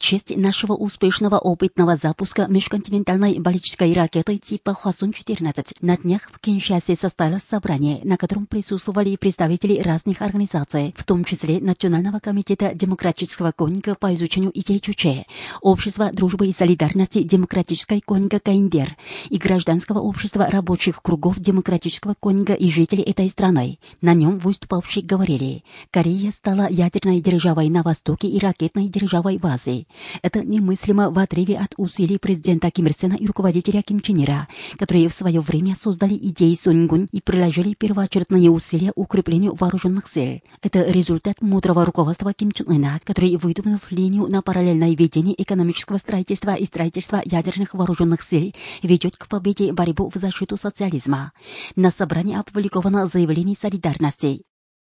честь нашего успешного опытного запуска межконтинентальной баллистической ракеты типа Хвасон-14 на днях в Киншасе состоялось собрание, на котором присутствовали представители разных организаций, в том числе Национального комитета демократического конника по изучению идей Чуче, Общества дружбы и солидарности демократической конника КНДР и гражданского общества рабочих кругов демократического конника и жителей этой страны. На нем выступавшие говорили: Корея стала ядерной державой на Востоке и ракетной державой в Азии. Это немыслимо в отрыве от усилий президента Ким Ир Сена и руководителя Ким Чен Ира, которые в свое время создали идеи Сонгун и приложили первоочередные усилия к укреплению вооруженных сил. Это результат мудрого руководства Ким Чен Ына, который, выдвинув линию на параллельное ведение экономического строительства и строительства ядерных вооруженных сил, ведет к победе борьбу в защиту социализма. На собрании опубликовано заявление солидарности.